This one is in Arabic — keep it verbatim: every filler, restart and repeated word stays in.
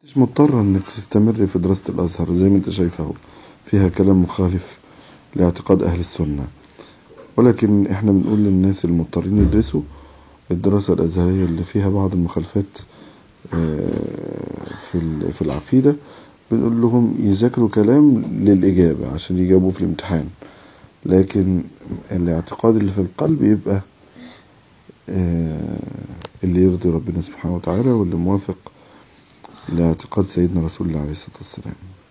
مش مضطرة انك تستمر في دراسة الازهر زي ما انت شايفه، فيها كلام مخالف لاعتقاد اهل السنة، ولكن احنا بنقول للناس المضطرين يدرسوا الدراسة الازهرية اللي فيها بعض المخالفات في في العقيدة، بنقول لهم يذاكروا كلام للإجابة عشان يجابوا في الامتحان، لكن الاعتقاد اللي في القلب يبقى اللي يرضي ربنا سبحانه وتعالى واللي موافق لاعتقاد سيدنا رسول الله عليه الصلاة والسلام.